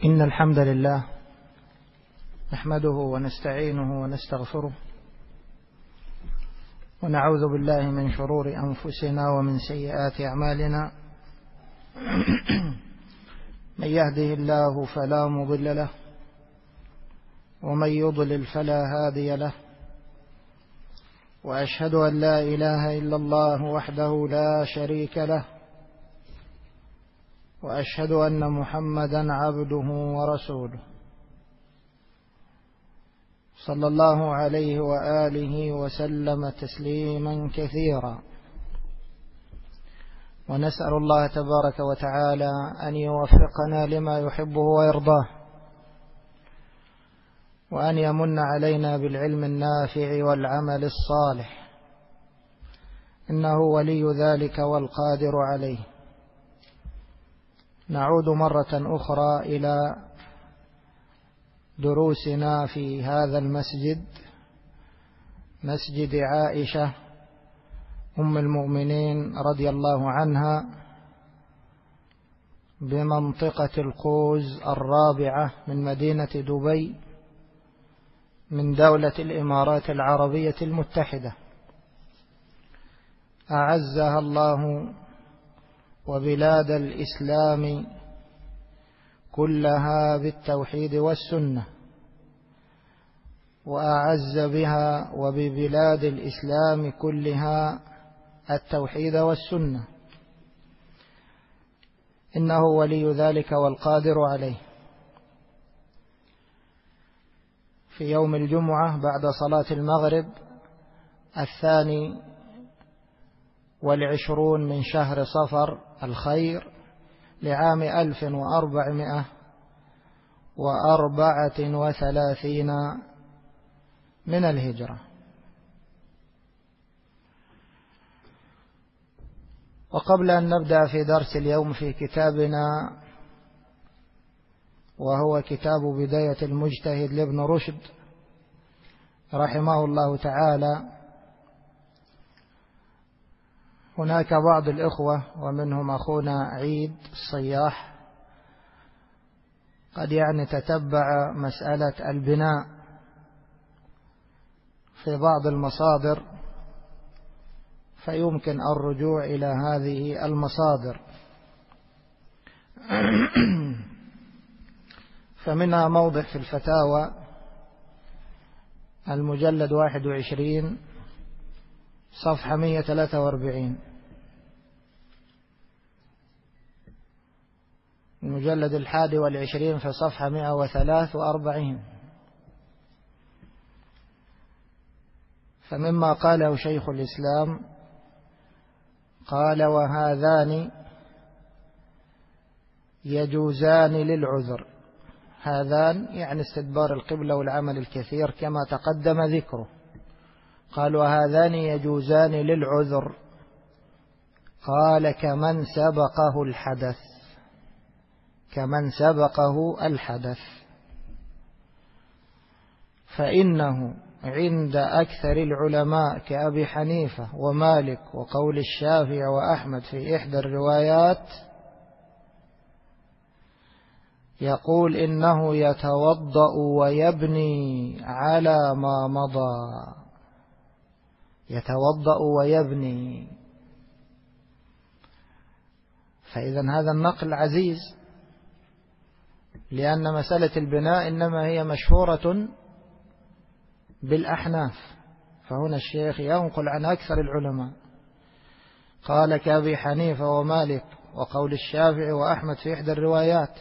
إن الحمد لله نحمده ونستعينه ونستغفره ونعوذ بالله من شرور أنفسنا ومن سيئات أعمالنا. من يهده الله فلا مضل له ومن يضلل فلا هادي له، وأشهد أن لا إله إلا الله وحده لا شريك له، وأشهد أن محمدا عبده ورسوله صلى الله عليه وآله وسلم تسليما كثيرا. ونسأل الله تبارك وتعالى أن يوفقنا لما يحبه ويرضاه، وأن يمن علينا بالعلم النافع والعمل الصالح، إنه ولي ذلك والقادر عليه. نعود مرة أخرى إلى دروسنا في هذا المسجد، مسجد عائشة أم المؤمنين رضي الله عنها، بمنطقة القوز الرابعة من مدينة دبي من دولة الإمارات العربية المتحدة، أعزها الله وبلاد الإسلام كلها بالتوحيد والسنة، وأعز بها وببلاد الإسلام كلها التوحيد والسنة، إنه ولي ذلك والقادر عليه. في يوم الجمعة بعد صلاة المغرب 22 من شهر صفر الخير لعام 1434 من الهجرة. وقبل أن نبدأ في درس اليوم في كتابنا، وهو كتاب بداية المجتهد لابن رشد رحمه الله تعالى، هناك بعض الإخوة ومنهم أخونا عيد الصياح قد تتبع مسألة البناء في بعض المصادر، فيمكن الرجوع إلى هذه المصادر. فمنها موضع في الفتاوى المجلد 21 صفحة 143، المجلد 21 في صفحة 143. فمما قاله شيخ الإسلام قال: وهذان يجوزان للعذر. هذان استدبار القبلة والعمل الكثير كما تقدم ذكره. قال: وهذان يجوزان للعذر. قال: كمن سبقه الحدث، كمن سبقه الحدث، فإنه عند أكثر العلماء كأبي حنيفة ومالك وقول الشافعي وأحمد في إحدى الروايات يقول إنه يتوضأ ويبني على ما مضى، يتوضأ ويبني. فإذا هذا النقل عزيز، لأن مسألة البناء إنما هي مشهورة بالأحناف، فهنا الشيخ ينقل عن أكثر العلماء. قال: كأبي حنيفة ومالك وقول الشافعي وأحمد في إحدى الروايات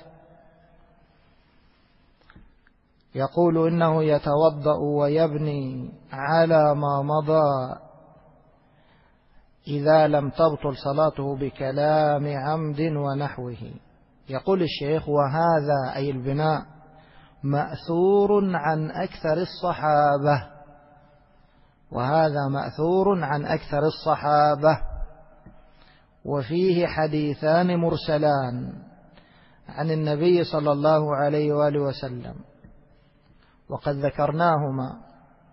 يقول إنه يتوضأ ويبني على ما مضى إذا لم تبطل صلاته بكلام عمد ونحوه. يقول الشيخ: وهذا أي البناء مأثور عن أكثر الصحابة، وهذا مأثور عن أكثر الصحابة، وفيه حديثان مرسلان عن النبي صلى الله عليه وآله وسلم، وقد ذكرناهما،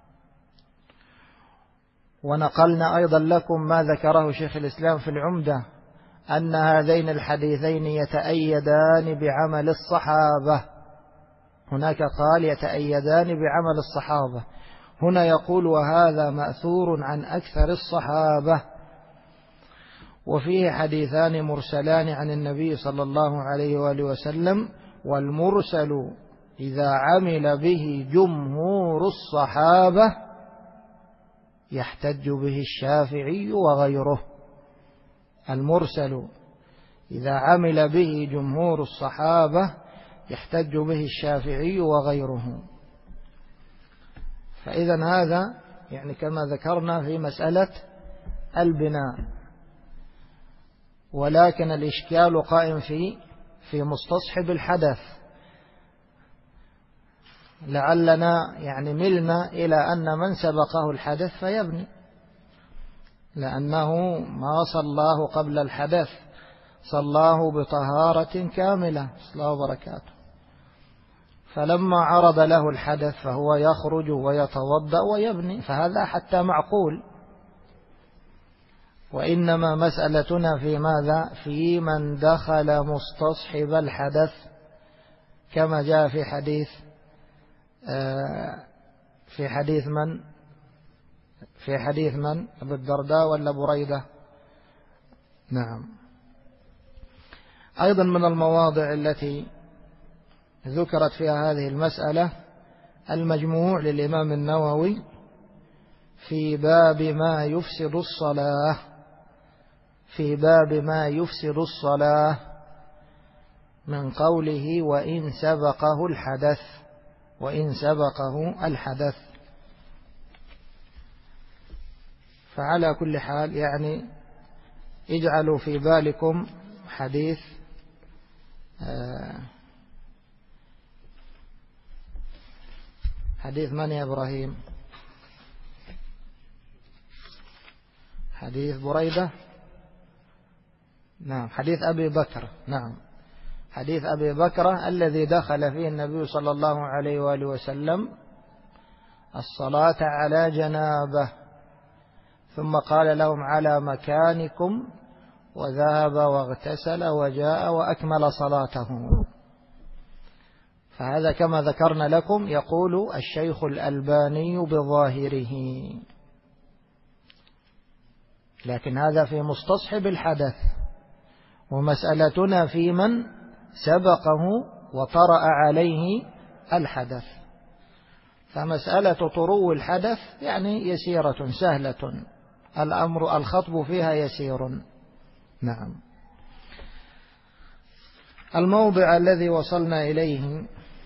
ونقلنا أيضا لكم ما ذكره شيخ الإسلام في العمدة أن هذين الحديثين يتأيدان بعمل الصحابة هناك قال يتأيدان بعمل الصحابة، هنا يقول وهذا مأثور عن أكثر الصحابة. وفيه حديثان مرسلان عن النبي صلى الله عليه وآله وسلم، والمرسل إذا عمل به جمهور الصحابة يحتج به الشافعي وغيره. المرسل إذا عمل به جمهور الصحابة يحتج به الشافعي وغيره. فإذا هذا يعني كما ذكرنا في مسألة البناء، ولكن الإشكال قائم في مستصحب الحدث. لعلنا يعني ملنا إلى أن من سبقه الحدث فيبني، لأنه ما صلاه قبل الحدث، صلاه بطهارة كاملة صلى الله وبركاته، فلما عرض له الحدث فهو يخرج ويتوضأ ويبني، فهذا حتى معقول. وإنما مسألتنا في ماذا؟ في من دخل مستصحب الحدث، كما جاء في حديث من أبو الدرداء ولا بريدة؟ نعم. أيضا من المواضع التي ذكرت فيها هذه المسألة المجموع للإمام النووي في باب ما يفسد الصلاة، في باب ما يفسد الصلاة، من قوله وإن سبقه الحدث، وإن سبقه الحدث. فعلى كل حال يعني اجعلوا في بالكم حديث حديث من يا إبراهيم؟ حديث بريدة؟ نعم، حديث أبي بكر. نعم، حديث أبي بكر الذي دخل فيه النبي صلى الله عليه وآله وسلم الصلاة على جنابه، ثم قال لهم على مكانكم، وذهب واغتسل وجاء وأكمل صلاته. فهذا كما ذكرنا لكم يقول الشيخ الألباني بظاهره، لكن هذا في مستصحب الحدث، ومسألتنا في من سبقه وطرأ عليه الحدث. فمسألة طرو الحدث يعني يسيرة سهلة، الأمر الخطب فيها يسير. نعم. الموضع الذي وصلنا إليه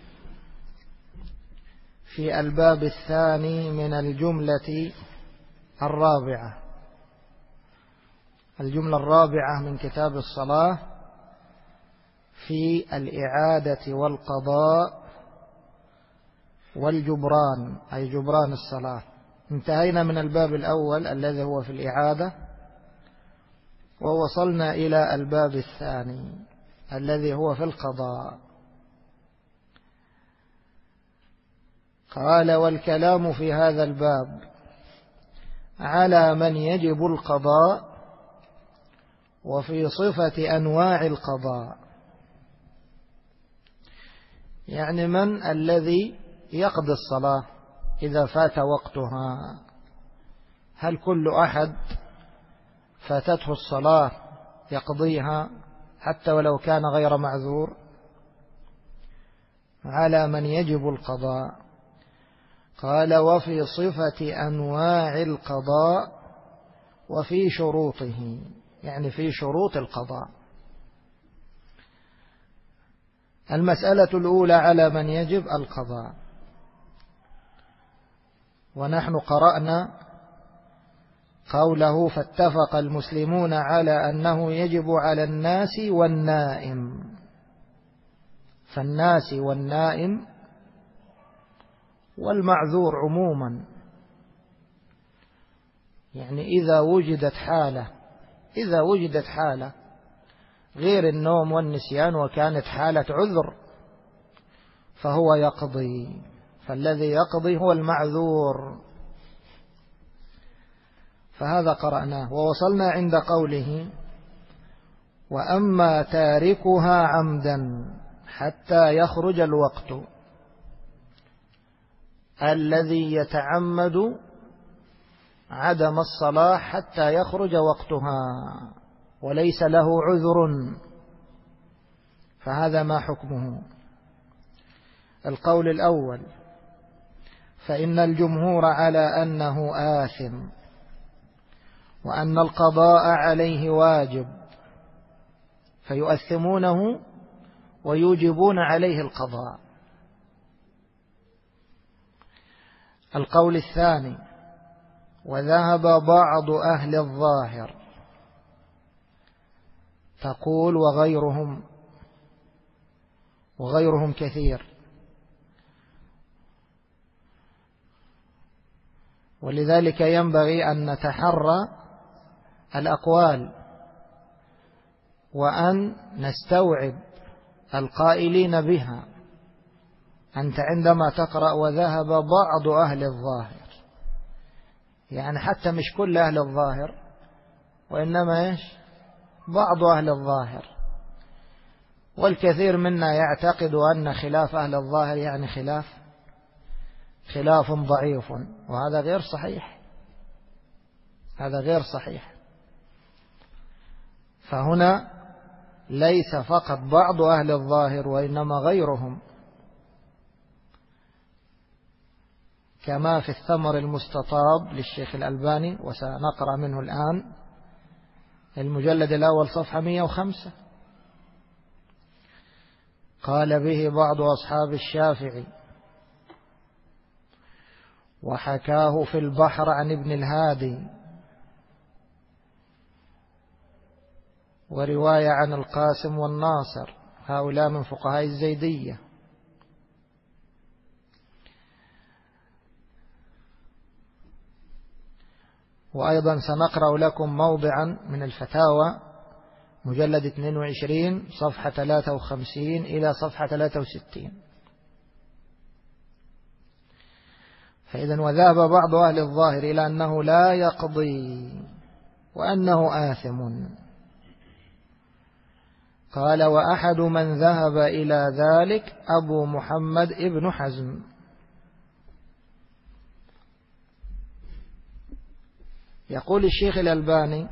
في الباب الثاني من الجملة الرابعة، الجملة الرابعة من كتاب الصلاة في الإعادة والقضاء والجبران، أي جبران الصلاة. انتهينا من الباب الأول الذي هو في الإعادة، ووصلنا إلى الباب الثاني الذي هو في القضاء. قال والكلام في هذا الباب على من يجب القضاء وفي صفة أنواع القضاء، يعني من الذي يقضي الصلاة إذا فات وقتها؟ هل كل أحد فاتته الصلاة يقضيها حتى ولو كان غير معذور؟ على من يجب القضاء. قال وفي صفة أنواع القضاء وفي شروطه، يعني في شروط القضاء. المسألة الأولى على من يجب القضاء، ونحن قرأنا قوله فاتفق المسلمون على أنه يجب على الناس والنائم، فالناس والنائم والمعذور عموما، يعني إذا وجدت حالة غير النوم والنسيان وكانت حالة عذر فهو يقضي، فالذي يقضي هو المعذور. فهذا قرأناه، ووصلنا عند قوله وأما تاركها عمدا حتى يخرج الوقت، الذي يتعمد عدم الصلاة حتى يخرج وقتها وليس له عذر، فهذا ما حكمه؟ القول الأول: فإن الجمهور على أنه آثم، وأن القضاء عليه واجب، فيؤثمونه ويوجبون عليه القضاء. القول الثاني: وذهب بعض أهل الظاهر، تقول وغيرهم كثير، ولذلك ينبغي أن نتحرى الأقوال وأن نستوعب القائلين بها. أنت عندما تقرأ وذهب بعض أهل الظاهر، يعني حتى مش كل أهل الظاهر، وإنما بعض أهل الظاهر، والكثير منا يعتقد أن خلاف أهل الظاهر يعني خلاف ضعيف، وهذا غير صحيح، هذا غير صحيح. فهنا ليس فقط بعض أهل الظاهر وإنما غيرهم، كما في الثمر المستطاب للشيخ الألباني، وسنقرأ منه الآن المجلد الأول صفحة 105، قال به بعض أصحاب الشافعي، وحكاه في البحر عن ابن الهادي، ورواية عن القاسم والناصر، هؤلاء من فقهاء الزيدية. وأيضا سنقرأ لكم موضعا من الفتاوى مجلد 22 صفحة 53 إلى صفحة 63. فإذا وذهب بعض أهل الظاهر إلى أنه لا يقضي وأنه آثم. قال: وأحد من ذهب إلى ذلك أبو محمد ابن حزم. يقول الشيخ الألباني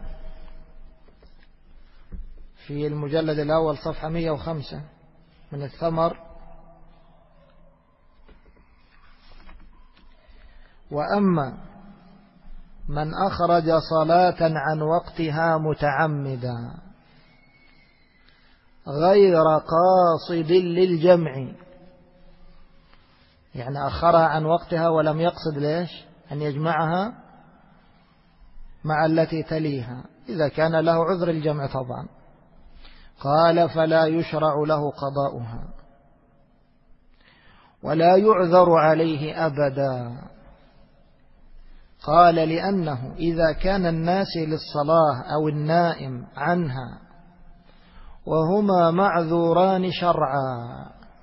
في المجلد الأول صفحة 105 من الثمر: وأما من أخرج صلاة عن وقتها متعمدا غير قاصد للجمع، يعني أخرها عن وقتها ولم يقصد أن يجمعها مع التي تليها، إذا كان له عذر الجمع طبعا، قال: فلا يشرع له قضاؤها ولا يعذر عليه أبدا. قال: لأنه إذا كان الناسي للصلاة أو النائم عنها وهما معذوران شرعا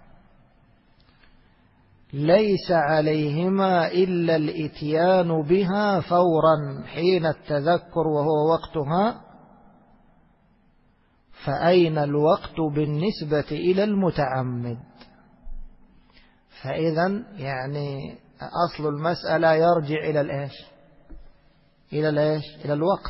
ليس عليهما إلا الإتيان بها فورا حين التذكر وهو وقتها، فأين الوقت بالنسبة إلى المتعمد؟ فإذا يعني أصل المسألة يرجع إلى الوقت.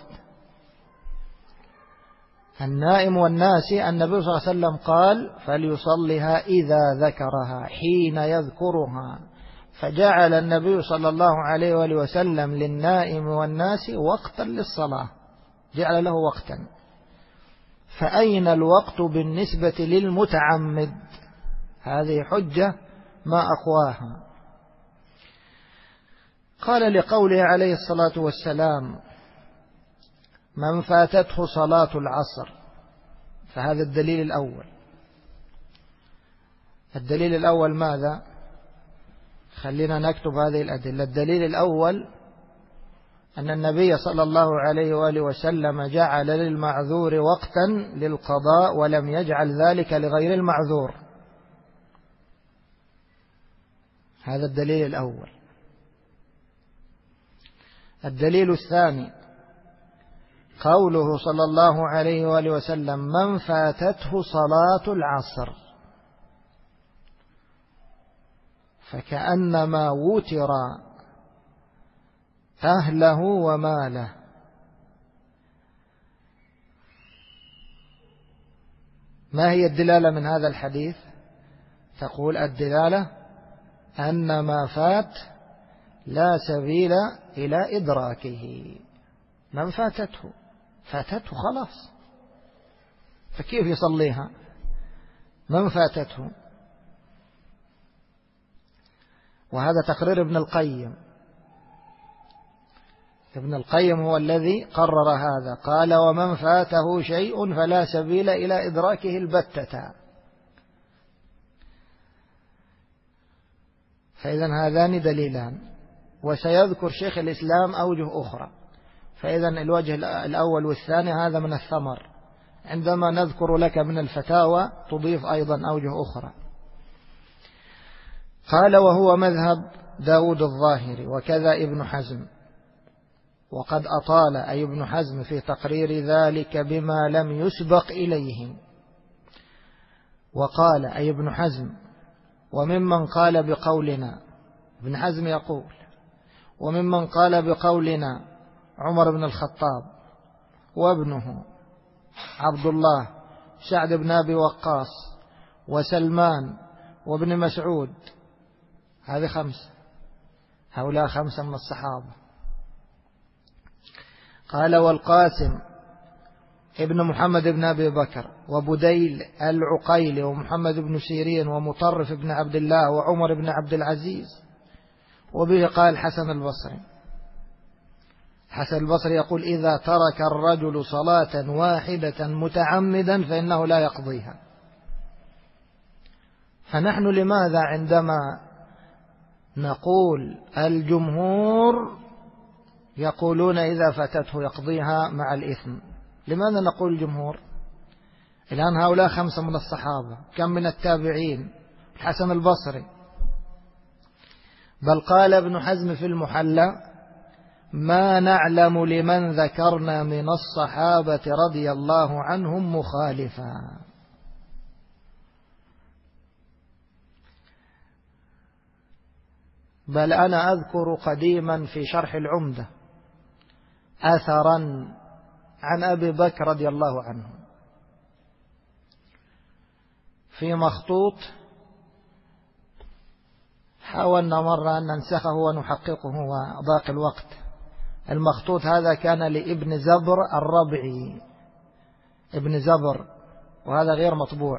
النائم والناسي النبي صلى الله عليه وسلم قال: فليصلها إذا ذكرها حين يذكرها، فجعل النبي صلى الله عليه وآله وسلم للنائم والناسي وقتا للصلاة، جعل له وقتا. فأين الوقت بالنسبة للمتعمد؟ هذه حجة ما أقواها. قال: لقوله عليه الصلاة والسلام: من فاتته صلاة العصر، فهذا الدليل الأول. الدليل الأول ماذا؟ خلينا نكتب هذه الأدلة. الدليل الأول أن النبي صلى الله عليه وآله وسلم جعل للمعذور وقتا للقضاء ولم يجعل ذلك لغير المعذور. هذا الدليل الأول. الدليل الثاني قوله صلى الله عليه وآله وسلم: من فاتته صلاة العصر، فكأنما وتر أهله وماله. ما هي الدلالة من هذا الحديث؟ تقول الدلالة أن ما فات لا سبيل إلى إدراكه. من فاتته خلاص، فكيف يصليها؟ من فاتته. وهذا تقرير ابن القيم. ابن القيم هو الذي قرر هذا، قال ومن فاته شيء فلا سبيل إلى إدراكه البتة. فإذا هذان دليلان، وسيذكر شيخ الإسلام أوجه أخرى. فإذا الوجه الأول والثاني هذا من الثمر، عندما نذكر لك من الفتاوى تضيف أيضا أوجه أخرى. قال وهو مذهب داود الظاهري وكذا ابن حزم، وقد أطال أي ابن حزم في تقرير ذلك بما لم يسبق إليه. وقال أي ابن حزم وممن قال بقولنا، ابن حزم يقول وممن قال بقولنا عمر بن الخطاب وابنه عبد الله سعد بن أبي وقاص وسلمان وابن مسعود. هذه 5، هؤلاء 5 من الصحابة. قال والقاسم ابن محمد بن أبي بكر وبديل العقيلي ومحمد بن سيرين ومطرف بن عبد الله وعمر بن عبد العزيز. وبه قال حسن البصري. حسن البصري يقول إذا ترك الرجل صلاة واحدة متعمدا فإنه لا يقضيها. فنحن لماذا عندما نقول الجمهور يقولون إذا فاتته يقضيها مع الإثم، لماذا نقول الجمهور؟ الآن هؤلاء 5 من الصحابة، كم من التابعين؟ الحسن البصري. بل قال ابن حزم في المحلى ما نعلم لمن ذكرنا من الصحابة رضي الله عنهم مخالفا. بل أنا أذكر قديما في شرح العمدة أثرا عن أبي بكر رضي الله عنه في مخطوط، حاولنا مرة أن ننسخه ونحققه وضاق الوقت. المخطوط هذا كان لابن زبر الربعي، ابن زبر، وهذا غير مطبوع.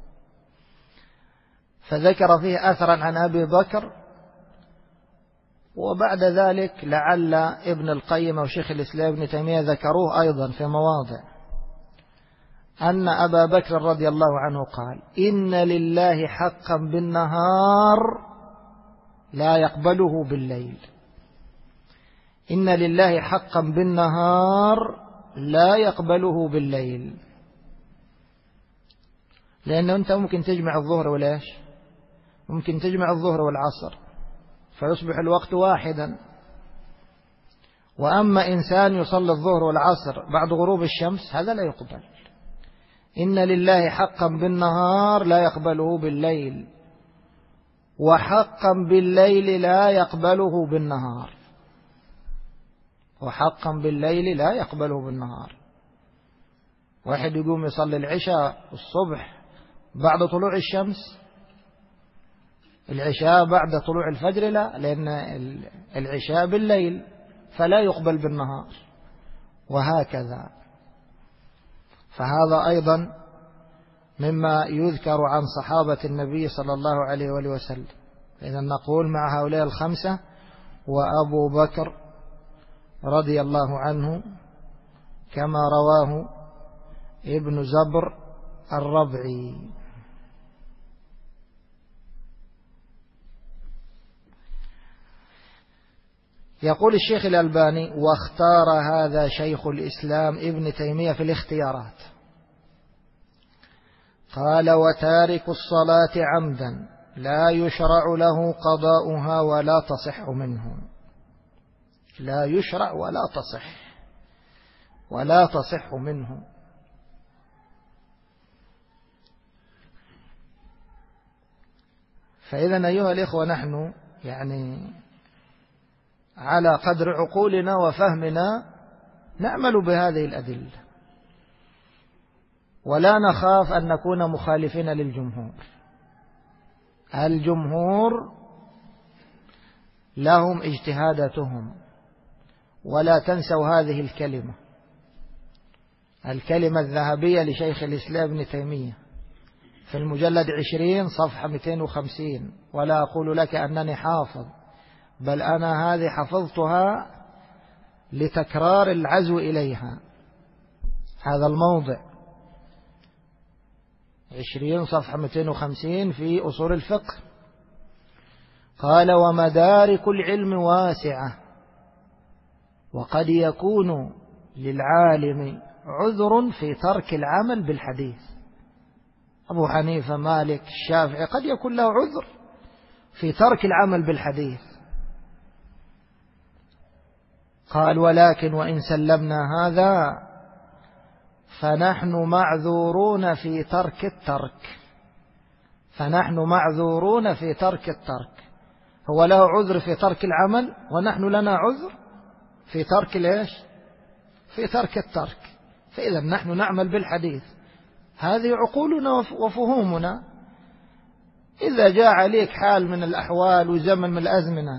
فذكر فيه أثرا عن أبي بكر، وبعد ذلك لعل ابن القيم وشيخ الإسلام ابن تيمية ذكروه أيضا في مواضع، أن أبا بكر رضي الله عنه قال إن لله حقا بالنهار لا يقبله بالليل. إن لله حقا بالنهار لا يقبله بالليل. لأنه أنت ممكن تجمع الظهر والعيش، ممكن تجمع الظهر والعصر فيصبح الوقت واحدا. وأما إنسان يصلي الظهر والعصر بعد غروب الشمس هذا لا يقبل. إن لله حقا بالنهار لا يقبله بالليل، وحقا بالليل لا يقبله بالنهار، وحقا بالليل لا يقبله بالنهار. واحد يقوم يصلي العشاء الصبح بعد طلوع الشمس، العشاء بعد طلوع الفجر لا، لأن العشاء بالليل فلا يقبل بالنهار، وهكذا. فهذا أيضا مما يذكر عن صحابة النبي صلى الله عليه وآله وسلم. إذا نقول مع هؤلاء 5 وأبو بكر رضي الله عنه كما رواه ابن زبر الربعي. يقول الشيخ الألباني واختار هذا شيخ الإسلام ابن تيمية في الاختيارات. قال وتارك الصلاة عمدا لا يشرع له قضاؤها ولا تصح منه. لا يشرع ولا تصح منه. فإذا أيها الإخوة نحن يعني على قدر عقولنا وفهمنا نعمل بهذه الأدلة، ولا نخاف أن نكون مخالفين للجمهور. الجمهور لهم اجتهاداتهم، ولا تنسوا هذه الكلمة الذهبية لشيخ الإسلام ابن تيمية في المجلد 20 صفحة 250: ولا أقول لك أنني حافظ، بل أنا هذه حفظتها لتكرار العزو إليها. هذا الموضع 20 صفحة 250 في أصول الفقه. قال: ومدارك العلم واسعة، وقد يكون للعالم عذر في ترك العمل بالحديث. أبو حنيفة، مالك، الشافعي قد يكون له عذر في ترك العمل بالحديث. قال: ولكن وإن سلمنا هذا فنحن معذورون في ترك الترك. فنحن معذورون في ترك الترك. هو له عذر في ترك العمل، ونحن لنا عذر في ترك ليش؟ في ترك الترك. فإذا نحن نعمل بالحديث. هذه عقولنا وفهومنا. إذا جاء عليك حال من الأحوال وزمن من الأزمنة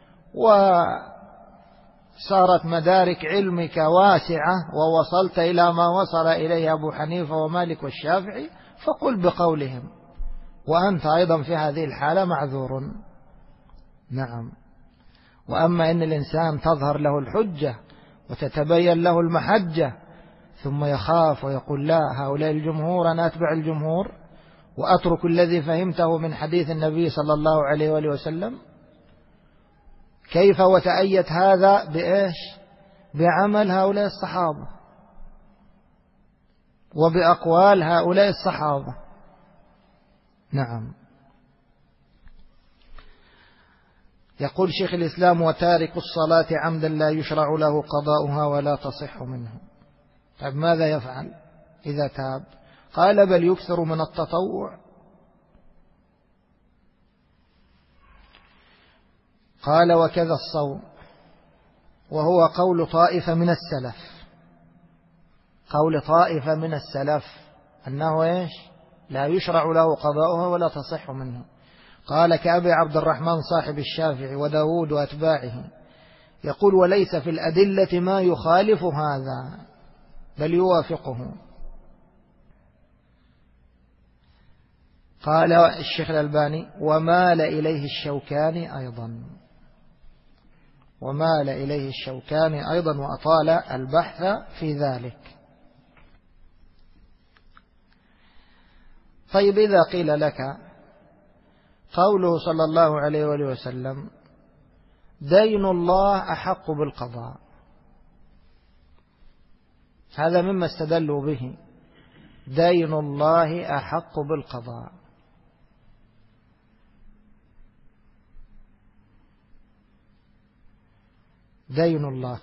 وصارت مدارك علمك واسعة ووصلت إلى ما وصل إليه أبو حنيفة ومالك والشافعي، فقل بقولهم، وأنت أيضا في هذه الحالة معذور. نعم. وأما إن الإنسان تظهر له الحجة وتتبين له المحجة ثم يخاف ويقول: لا، هؤلاء الجمهور، أنا أتبع الجمهور وأترك الذي فهمته من حديث النبي صلى الله عليه وآله وسلم، كيف وتأيت هذا بإيش؟ بعمل هؤلاء الصحابة وبأقوال هؤلاء الصحابة. نعم. يقول شيخ الإسلام: وتارك الصلاة عمدا لا يشرع له قضاؤها ولا تصح منه. طيب ماذا يفعل إذا تاب؟ قال: بل يكثر من التطوع. قال: وكذا الصوم، وهو قول طائفة من السلف. قول طائفة من السلف أنه إيش؟ لا يشرع له قضاؤها ولا تصح منه. قال: كأبي عبد الرحمن صاحب الشافعي وداود وأتباعه، يقول: وليس في الأدلة ما يخالف هذا بل يوافقه. قال الشيخ الألباني: ومال إليه الشوكاني أيضا. ومال إليه الشوكاني أيضا وأطال البحث في ذلك. طيب إذا قيل لك قوله صلى الله عليه وآله وسلم: دين الله أحق بالقضاء، هذا مما استدلوا به، دين الله أحق بالقضاء. دين الله،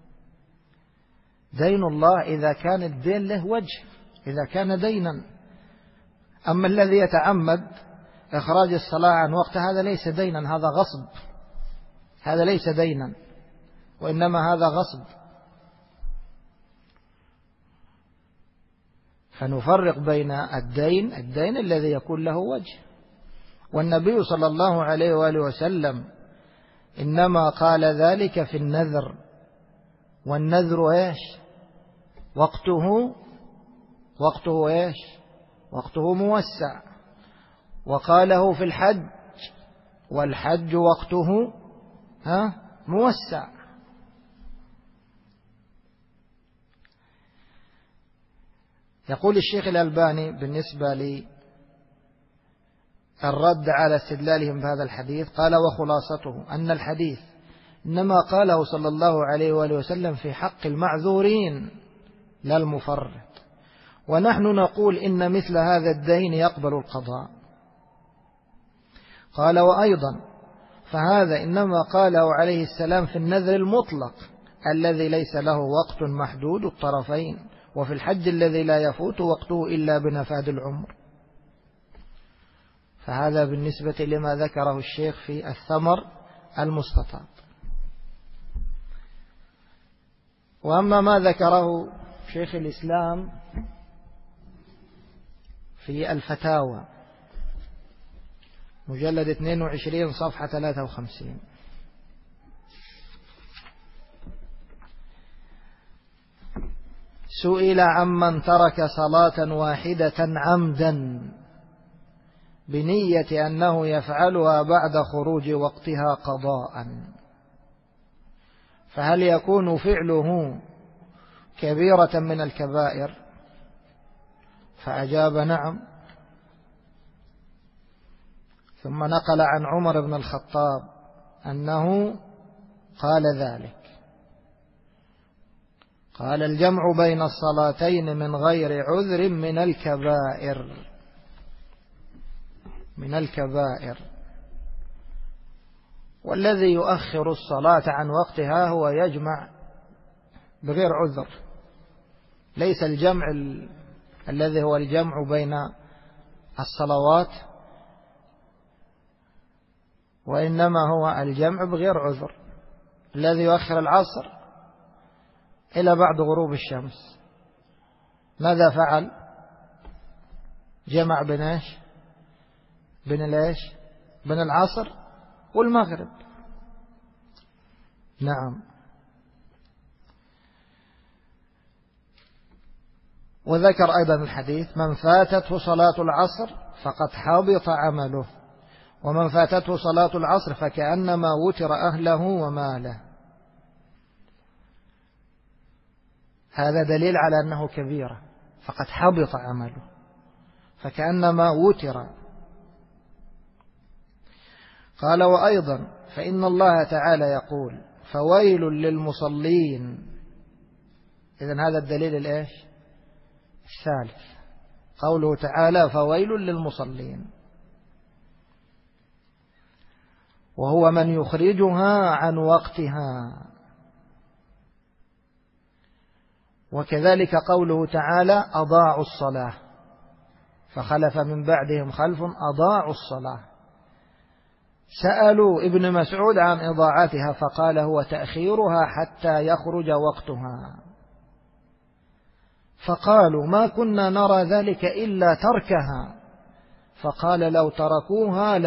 دين الله إذا كان الدين له وجه، إذا كان دينا. أما الذي يتعمد إخراج الصلاة عن وقت، هذا ليس دينا، هذا غصب. هذا ليس دينا، وإنما هذا غصب. فنفرق بين الدين الذي يكون له وجه. والنبي صلى الله عليه وآله وسلم إنما قال ذلك في النذر، والنذر إيش؟ وقته إيش؟ وقته موسع. وقاله في الحج، والحج وقته موسع. يقول الشيخ الألباني بالنسبة للرد على استدلالهم بهذا الحديث، قال: وخلاصته أن الحديث إنما قاله صلى الله عليه وآله وسلم في حق المعذورين لا المفرط، ونحن نقول إن مثل هذا الدين يقبل القضاء. قال: وأيضا فهذا إنما قاله عليه السلام في النذر المطلق الذي ليس له وقت محدود الطرفين، وفي الحج الذي لا يفوت وقته إلا بنفاد العمر. فهذا بالنسبة لما ذكره الشيخ في الثمر المستطاب. وأما ما ذكره شيخ الإسلام في الفتاوى مجلد 22 صفحة 53: سئل عمن ترك صلاة واحدة عمدا بنية أنه يفعلها بعد خروج وقتها قضاء، فهل يكون فعله كبيرة من الكبائر؟ فأجاب: نعم. ثم نقل عن عمر بن الخطاب أنه قال ذلك، قال: الجمع بين الصلاتين من غير عذر من الكبائر. والذي يؤخر الصلاة عن وقتها هو يجمع بغير عذر، ليس الجمع الذي هو الجمع بين الصلوات، وإنما هو الجمع بغير عذر. الذي يؤخر العصر إلى بعد غروب الشمس ماذا فعل؟ جمع بين ايش؟ بين العصر والمغرب. نعم. وذكر أيضا الحديث: من فاتته صلاة العصر فقد حبط عمله، ومن فاتته صلاة العصر فكأنما وتر أهله وماله. هذا دليل على أنه كبيرة، فقد حبط عمله فكأنما وتر. قال: وأيضا فإن الله تعالى يقول: فويل للمصلين. إذن هذا الدليل الثالث، قوله تعالى: فويل للمصلين، وهو من يخرجها عن وقتها. وكذلك قوله تعالى: أضاعوا الصلاة، فخلف من بعدهم خلف أضاعوا الصلاة. سألوا ابن مسعود عن إضاعتها فقال: هو تأخيرها حتى يخرج وقتها. فقالوا: ما كنا نرى ذلك إلا تركها. فقال: لو تركوها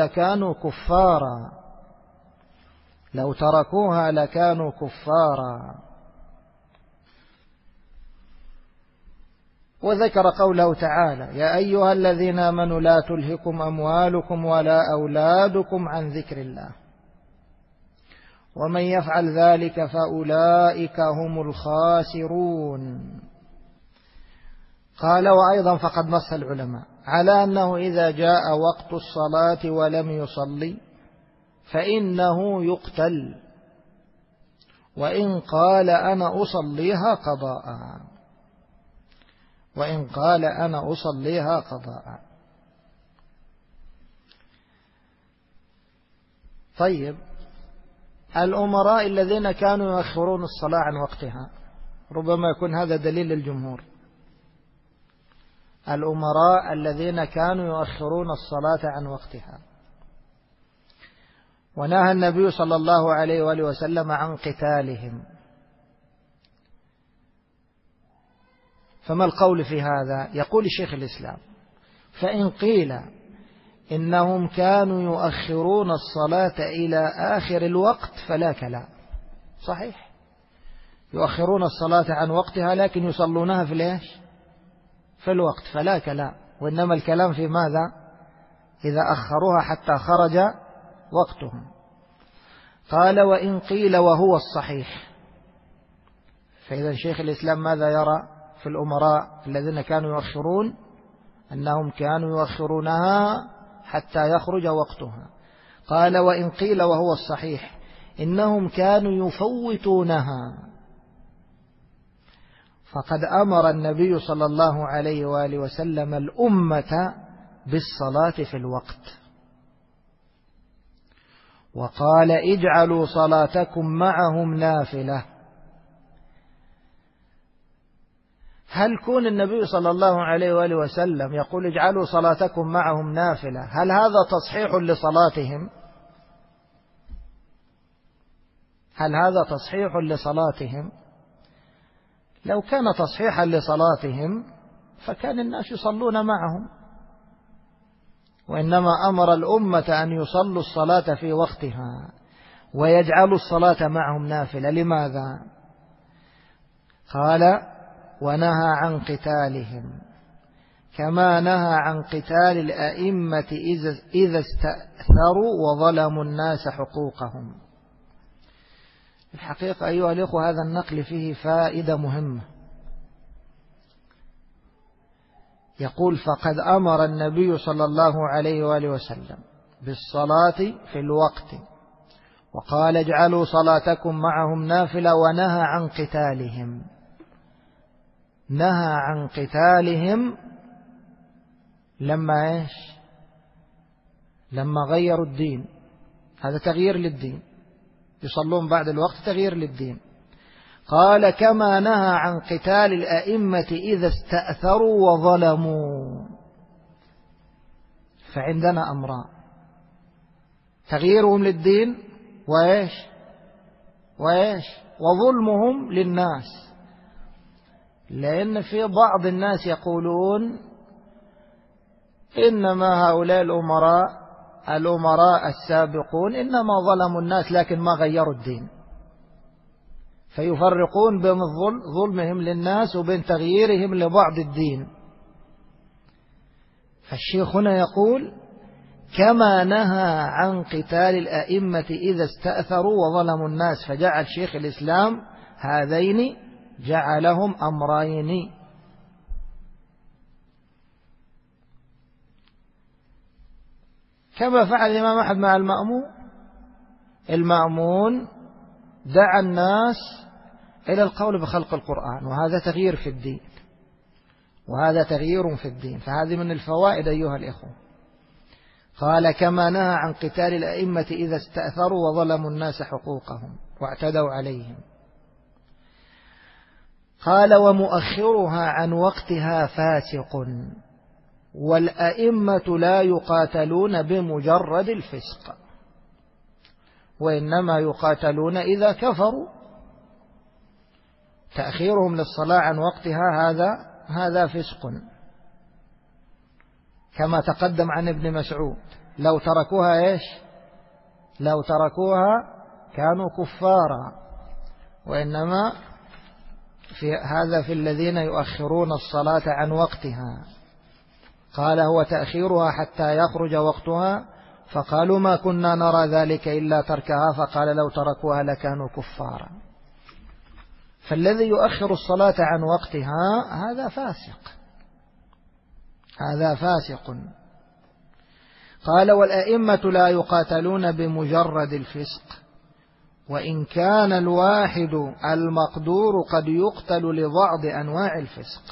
لكانوا كفارا. وذكر قوله تعالى: يا أيها الذين آمنوا لا تلهكم أموالكم ولا أولادكم عن ذكر الله ومن يفعل ذلك فأولئك هم الخاسرون. قال: وأيضا فقد نص العلماء على أنه إذا جاء وقت الصلاة ولم يصلي فإنه يقتل، وإن قال أنا أصليها قضاء. طيب، الأمراء الذين كانوا يؤخرون الصلاة عن وقتها، ربما يكون هذا دليل للجمهور. الأمراء الذين كانوا يؤخرون الصلاة عن وقتها، ونهى النبي صلى الله عليه وآله وسلم عن قتالهم، فما القول في هذا؟ يقول الشيخ الإسلام: فإن قيل إنهم كانوا يؤخرون الصلاة إلى آخر الوقت فلا كلام. صحيح، يؤخرون الصلاة عن وقتها لكن يصلونها في الوقت، فلا كلام. وإنما الكلام في ماذا؟ إذا أخروها حتى خرج وقتهم. قال: وإن قيل وهو الصحيح، فإذا شيخ الإسلام ماذا يرى في الأمراء الذين كانوا يؤخرون؟ أنهم كانوا يؤخرونها حتى يخرج وقتها. قال: وإن قيل وهو الصحيح إنهم كانوا يفوتونها، فقد أمر النبي صلى الله عليه وآله وسلم الأمة بالصلاة في الوقت، وقال: اجعلوا صلاتكم معهم نافلة. هل كون النبي صلى الله عليه وآله وسلم يقول اجعلوا صلاتكم معهم نافلة، هل هذا تصحيح لصلاتهم؟ هل هذا تصحيح لصلاتهم؟ لو كان تصحيحا لصلاتهم فكان الناس يصلون معهم، وإنما أمر الأمة أن يصلوا الصلاة في وقتها ويجعلوا الصلاة معهم نافلة. لماذا؟ قال ونهى عن قتالهم كما نهى عن قتال الأئمة إذا استأثروا وظلموا الناس حقوقهم. الحقيقة أيها الأخوة هذا النقل فيه فائدة مهمة. يقول فقد أمر النبي صلى الله عليه وآله وسلم بالصلاة في الوقت، وقال اجعلوا صلاتكم معهم نافلة، ونهى عن قتالهم. نهى عن قتالهم لما إيش؟ لما غيروا الدين، هذا تغيير للدين، يصلون بعد الوقت تغيير للدين. قال كما نهى عن قتال الأئمة إذا استأثروا وظلموا. فعندنا أمران: تغييرهم للدين وإيش وظلمهم للناس. لأن في بعض الناس يقولون إنما هؤلاء الأمراء السابقون إنما ظلموا الناس لكن ما غيروا الدين، فيفرقون بين ظلمهم للناس وبين تغييرهم لبعض الدين. فالشيخ هنا يقول كما نهى عن قتال الأئمة إذا استأثروا وظلموا الناس، فجعل شيخ الإسلام هذين جعلهم أمرين: كما فعل الإمام أحمد مع المأمون دعا الناس إلى القول بخلق القرآن، وهذا تغيير في الدين، وهذا تغيير في الدين. فهذه من الفوائد أيها الإخوة. قال كما نهى عن قتال الأئمة إذا استأثروا وظلموا الناس حقوقهم واعتدوا عليهم. قال ومؤخرها عن وقتها فاسق، والأئمة لا يقاتلون بمجرد الفسق، وإنما يقاتلون إذا كفروا. تأخيرهم للصلاة عن وقتها هذا فسق، كما تقدم عن ابن مسعود: لو تركوها لو تركوها كانوا كفارا. وإنما هذا في الذين يؤخرون الصلاة عن وقتها. قال هو تأخيرها حتى يخرج وقتها، فقالوا ما كنا نرى ذلك إلا تركها، فقال لو تركوها لكانوا كفارا. فالذي يؤخر الصلاة عن وقتها هذا فاسق. قال والأئمة لا يقاتلون بمجرد الفسق، وإن كان الواحد المقدور قد يقتل لبعض أنواع الفسق.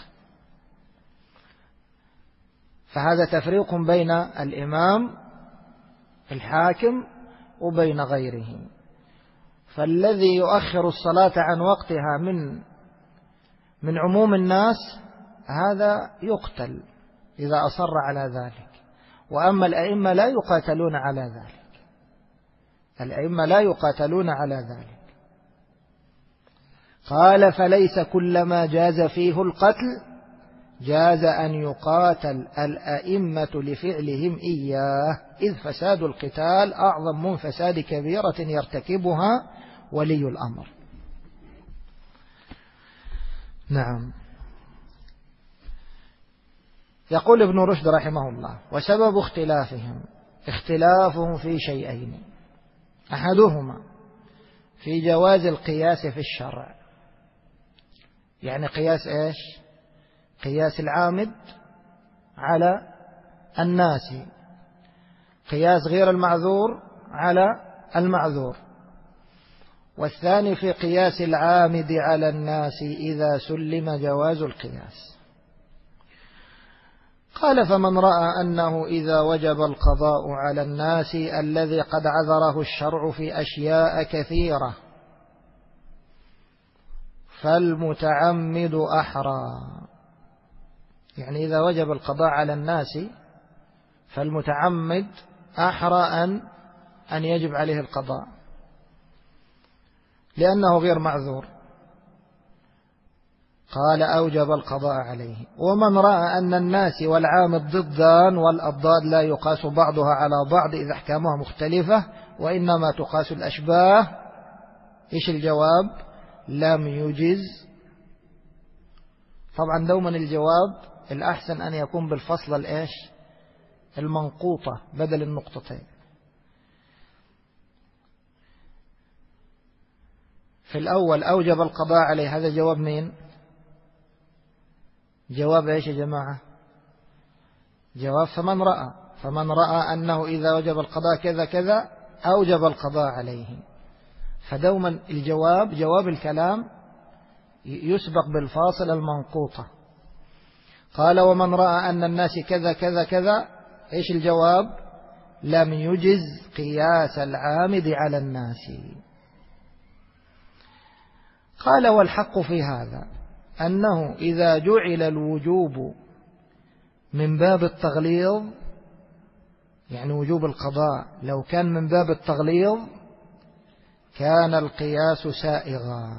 فهذا تفريق بين الإمام الحاكم وبين غيره. فالذي يؤخر الصلاة عن وقتها من عموم الناس هذا يقتل إذا أصر على ذلك. وأما الأئمة لا يقاتلون على ذلك، الأئمة لا يقاتلون على ذلك. قال فليس كلما جاز فيه القتل جاز أن يقاتل الأئمة لفعلهم إياه، إذ فساد القتال أعظم من فساد كبيرة يرتكبها ولي الأمر. نعم. يقول ابن رشد رحمه الله: وسبب اختلافهم في شيئين: أحدهما في جواز القياس في الشرع، يعني قياس قياس العامد على الناس، قياس غير المعذور على المعذور. والثاني في قياس العامد على الناس إذا سلم جواز القياس. قال فمن رأى أنه إذا وجب القضاء على الناس الذي قد عذره الشرع في أشياء كثيرة فالمتعمد أحرى يعني إذا وجب القضاء على الناس فالمتعمد أحرى أن يجب عليه القضاء لأنه غير معذور. قال أوجب القضاء عليه. ومن رأى أن الناس والعام ضدان والأضداد لا يقاس بعضها على بعض إذا أحكامها مختلفة وإنما تقاس الأشباه، إيش الجواب؟ لم يجز. طبعا دوما الجواب الأحسن أن يكون بالفصل الإيش المنقوطة بدل النقطتين. في الأول أوجب القضاء عليه، هذا جواب مين؟ جواب إيش يا جماعة؟ جواب فمن رأى أنه إذا وجب القضاء كذا كذا أوجب القضاء عليه. فدوما الجواب جواب الكلام يسبق بالفاصل المنقوطة. قال ومن رأى أن الناس كذا كذا كذا، إيش الجواب؟ لم يجز قياس العامد على الناس. قال والحق في هذا أنه إذا جعل الوجوب من باب التغليظ، يعني وجوب القضاء لو كان من باب التغليظ كان القياس سائغا،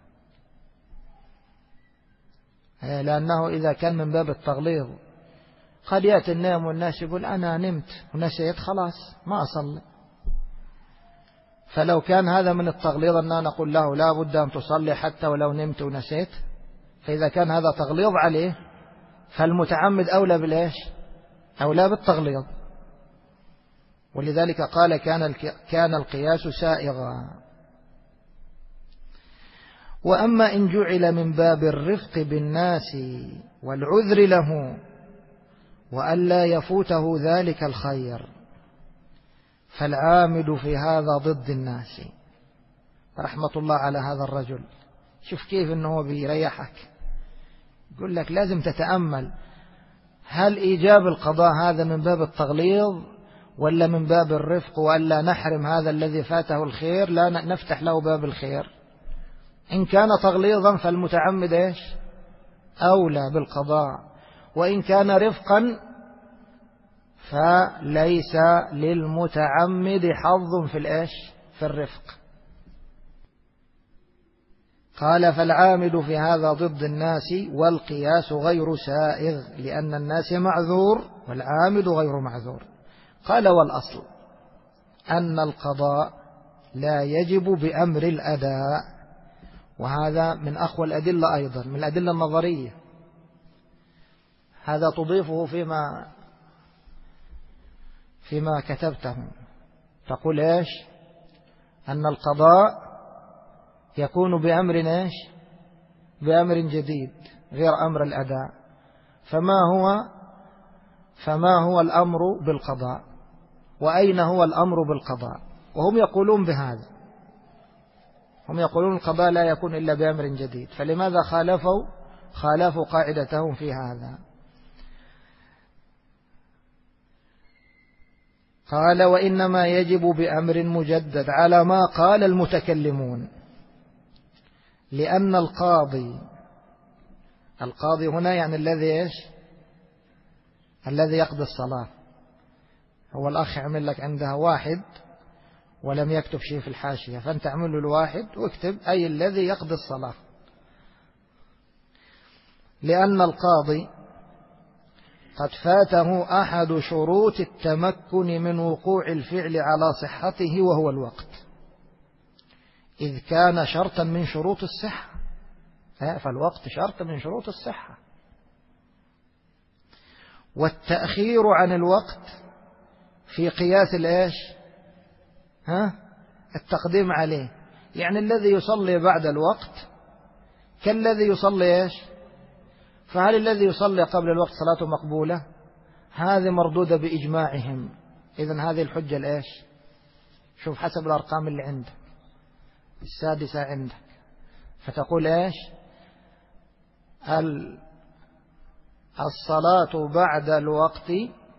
لأنه إذا كان من باب التغليظ قد يأتي النائم والناس يقول أنا نمت ونسيت خلاص ما أصلي. فلو كان هذا من التغليظ أننا نقول له لا بد أن تصلي حتى ولو نمت ونسيت، فإذا كان هذا تغليظ عليه فالمتعمد أولى بالإيش؟ أولى بالتغليظ. ولذلك قال كان القياس سائغا. وأما إن جعل من باب الرفق بالناس والعذر له وألا يفوته ذلك الخير فالعامد في هذا ضد الناس. رحمة الله على هذا الرجل، شوف كيف أنه بيريحك، يقول لك لازم تتأمل هل إيجاب القضاء هذا من باب التغليظ ولا من باب الرفق، وألا نحرم هذا الذي فاته الخير لا نفتح له باب الخير. إن كان تغليظا فالمتعمد إيش؟ أولى بالقضاء، وإن كان رفقا فليس للمتعمد حظ في الإيش؟ في الرفق. قال فالعامد في هذا ضد الناس والقياس غير سائغ لأن الناس معذور والعامد غير معذور. قال والأصل أن القضاء لا يجب بأمر الأداء، وهذا من أقوى الأدلة أيضا، من الأدلة النظرية. هذا تضيفه فيما كتبته، تقول إيش؟ أن القضاء يكون بأمر إيش؟ بأمر جديد غير أمر الأداء. فما هو الأمر بالقضاء؟ وأين هو الأمر بالقضاء؟ وهم يقولون بهذا، هم يقولون القضاء لا يكون إلا بأمر جديد. فلماذا خالفوا قاعدتهم في هذا؟ قال وإنما يجب بأمر مجدد على ما قال المتكلمون، لأن القاضي هنا يعني الذي إيش؟ الذي يقضي الصلاة. هو الأخ يعمل لك عندها واحد ولم يكتب شيء في الحاشية، فأنت اعمل له الواحد واكتب أي الذي يقضي الصلاة. لأن القاضي قد فاته أحد شروط التمكن من وقوع الفعل على صحته وهو الوقت، إذ كان شرطا من شروط الصحة، فالوقت شرط من شروط الصحة. والتأخير عن الوقت في قياس الإيش؟ التقديم عليه، يعني الذي يصلي بعد الوقت كالذي يصلي إيش؟ فهل الذي يصلي قبل الوقت صلاته مقبولة؟ هذه مردودة بإجماعهم. إذن هذه الحجة الإيش؟ شوف حسب الأرقام اللي عندك، السادسة عندك، فتقول إيش؟ الصلاة بعد الوقت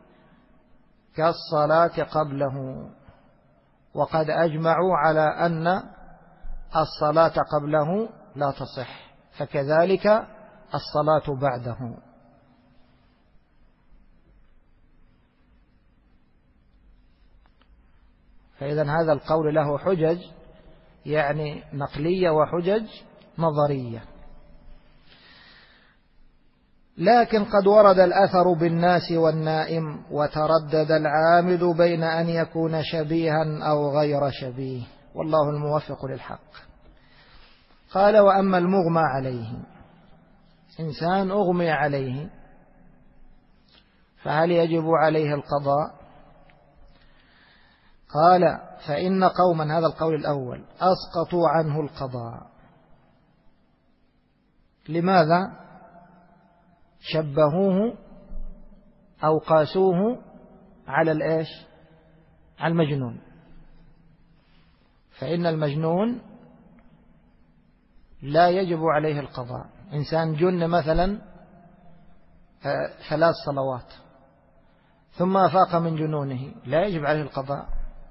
كالصلاة قبله، وقد أجمعوا على أن الصلاة قبله لا تصح، فكذلك الصلاة بعده. فإذا هذا القول له حجج يعني نقلية وحجج نظرية. لكن قد ورد الأثر بالناس والنائم وتردد العامد بين أن يكون شبيها أو غير شبيه، والله الموفق للحق. قال: وأما المغمى عليه، إنسان أغمي عليه، فهل يجب عليه القضاء؟ قال: فإن قوما، هذا القول الأول، أسقطوا عنه القضاء. لماذا؟ شبهوه أو قاسوه على الإيش؟ على المجنون. فإن المجنون لا يجب عليه القضاء. إنسان جن مثلا 3 صلوات ثم أفاق من جنونه، لا يجب عليه القضاء.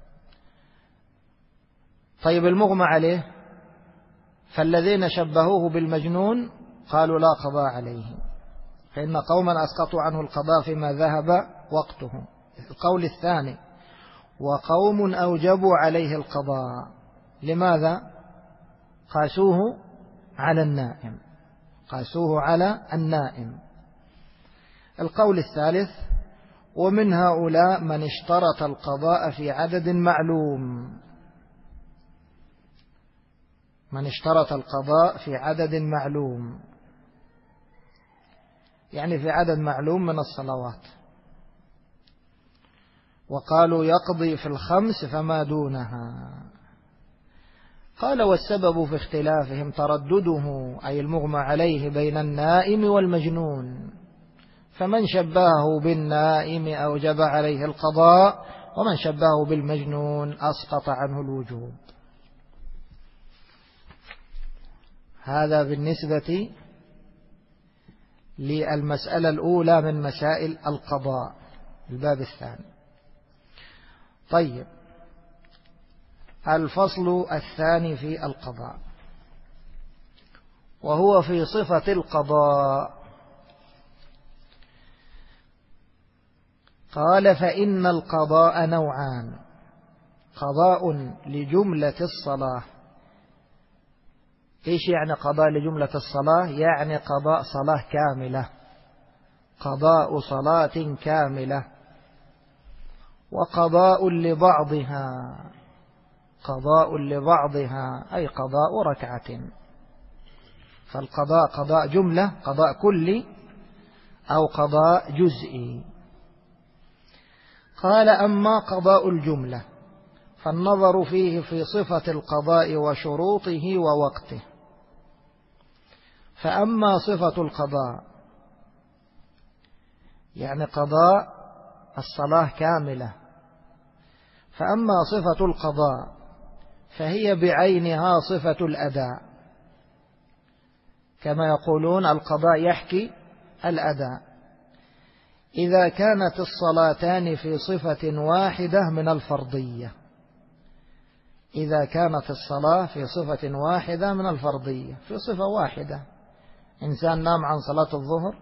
طيب المغمى عليه، فالذين شبهوه بالمجنون قالوا لا قضاء عليه، فإن قوما أسقطوا عنه القضاء فيما ذهب وقته. القول الثاني: وقوم أوجبوا عليه القضاء. لماذا؟ قاسوه على النائم، قاسوه على النائم. القول الثالث: ومن هؤلاء من اشترط القضاء في عدد معلوم، من اشترط القضاء في عدد معلوم، يعني في عدد معلوم من الصلوات، وقالوا يقضي في 5 فما دونها. قال: والسبب في اختلافهم تردده، أي المغمى عليه، بين النائم والمجنون، فمن شبهه بالنائم أوجب عليه القضاء، ومن شبهه بالمجنون أسقط عنه الوجوب. هذا بالنسبة للمسألة الأولى من مسائل القضاء، الباب الثاني. طيب، الفصل الثاني في القضاء، وهو في صفة القضاء. قال: فإن القضاء نوعان: قضاء لجملة الصلاة. إيش يعني قضاء لجملة الصلاة؟ يعني قضاء صلاة كاملة، قضاء صلاة كاملة. وقضاء لبعضها، قضاء لبعضها أي قضاء ركعة. فالقضاء قضاء جملة، قضاء كلي، أو قضاء جزئي. قال: أما قضاء الجملة فالنظر فيه في صفة القضاء وشروطه ووقته. فأما صفة القضاء يعني قضاء الصلاة كاملة، فأما صفة القضاء فهي بعينها صفة الأداء، كما يقولون القضاء يحكي الأداء. إذا كانت الصلاتان في صفة واحدة من الفرضية، إذا كانت الصلاة في صفة واحدة من الفرضية، في صفة واحدة، إنسان نام عن صلاة الظهر،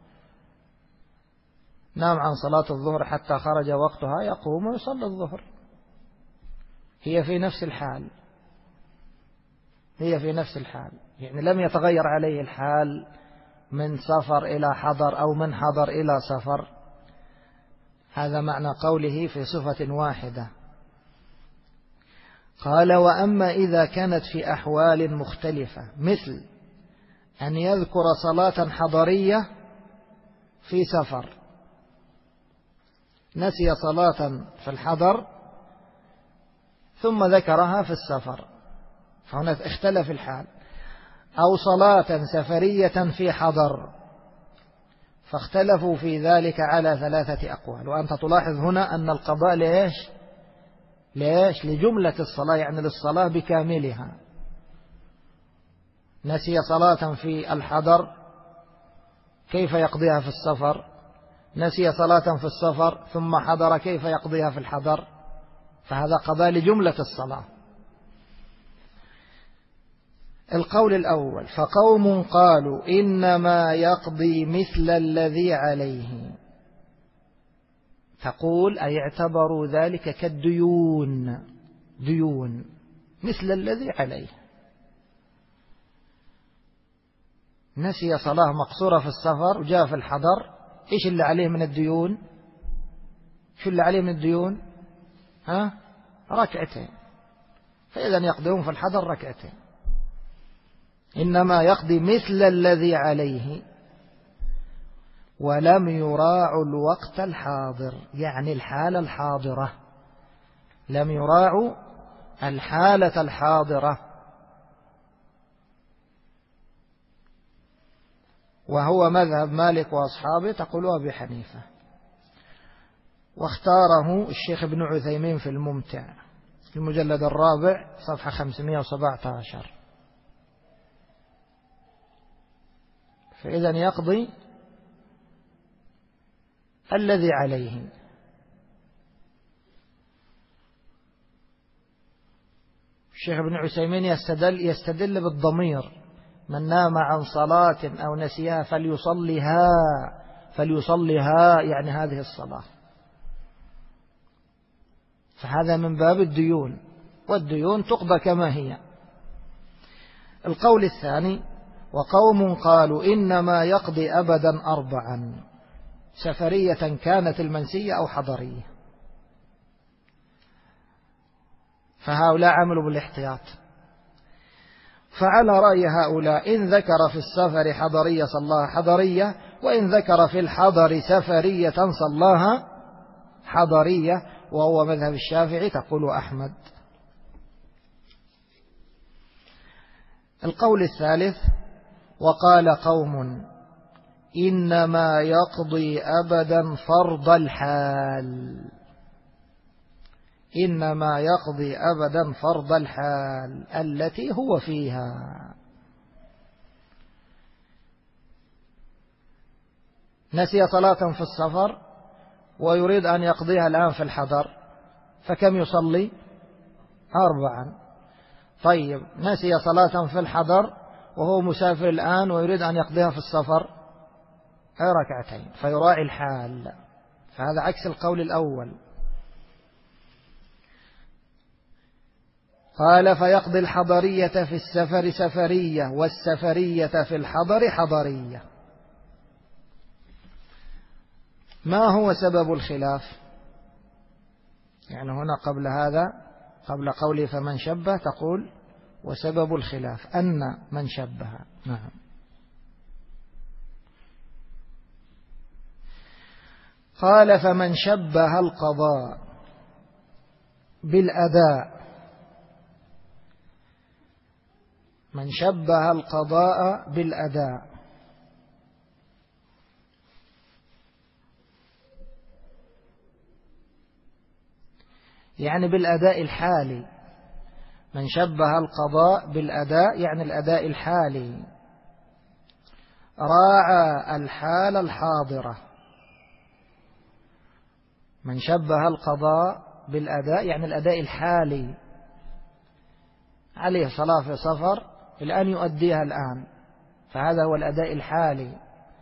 نام عن صلاة الظهر حتى خرج وقتها، يقوم ويصلي الظهر، هي في نفس الحال، هي في نفس الحال، يعني لم يتغير عليه الحال من سفر إلى حضر أو من حضر إلى سفر. هذا معنى قوله في صفة واحدة. قال: وأما إذا كانت في أحوال مختلفة، مثل أن يذكر صلاة حضرية في سفر، نسي صلاة في الحضر ثم ذكرها في السفر، فهنا اختلف الحال. أو صلاة سفرية في حضر، فاختلفوا في ذلك على 3 أقوال. وأنت تلاحظ هنا أن القضاء ليش؟ لجملة الصلاة، يعني للصلاة بكاملها. نسي صلاة في الحضر كيف يقضيها في السفر؟ نسي صلاة في السفر ثم حضر كيف يقضيها في الحضر؟ فهذا قضاء لجملة الصلاة. القول الأول: فقوم قالوا إنما يقضي مثل الذي عليه. تقول أي اعتبروا ذلك كالديون، ديون مثل الذي عليه. نسي صلاة مقصورة في السفر وجاء في الحضر، إيش اللي عليه من الديون؟ شو اللي عليه من الديون؟ ركعتين، فإذا يقضيهم في الحضر ركعتين، إنما يقضي مثل الذي عليه. ولم يراعوا الوقت الحاضر، يعني الحالة الحاضرة، لم يراعوا الحالة الحاضرة، وهو مذهب مالك وأصحابه، تقول أبي حنيفة، واختاره الشيخ ابن عثيمين في الممتع في المجلد الرابع صفحة 517. فإذا يقضي الذي عليه. الشيخ ابن عثيمين يستدل بالضمير: من نام عن صلاة أو نسيها فليصلها يعني هذه الصلاة. فهذا من باب الديون، والديون تقضى كما هي. القول الثاني: وقوم قالوا إنما يقضي أبدا 4، سفرية كانت المنسية أو حضرية. فهؤلاء عملوا بالاحتياط. فعلى رأي هؤلاء إن ذكر في السفر حضرية صلاها حضرية، وإن ذكر في الحضر سفرية صلاها حضرية، وهو مذهب الشافعي، تقول أحمد. القول الثالث: وقال قوم إنما يقضي أبدا فرض الحال، إنما يقضي أبدا فرض الحال التي هو فيها. نسي صلاة في السفر ويريد أن يقضيها الآن في الحضر، فكم يصلي؟ 4. طيب، نسي صلاة في الحضر وهو مسافر الآن ويريد أن يقضيها في السفر، 2 فيراعي الحال. فهذا عكس القول الأول. قال: فيقضي الحضرية في السفر سفرية، والسفرية في الحضر حضرية. ما هو سبب الخلاف؟ يعني هنا قبل هذا، قبل قوله فمن شبه، تقول: وسبب الخلاف أن من شبه. نعم. قال: فمن شبه القضاء بالأداء، من شبه القضاء بالأداء، يعني بالأداء الحالي. من شبه القضاء بالأداء يعني الأداء الحالي، راعى الحال الحاضرة. من شبه القضاء بالأداء يعني الأداء الحالي، عليه صلاة في سفر الآن يؤديها الآن، فهذا هو الأداء الحالي.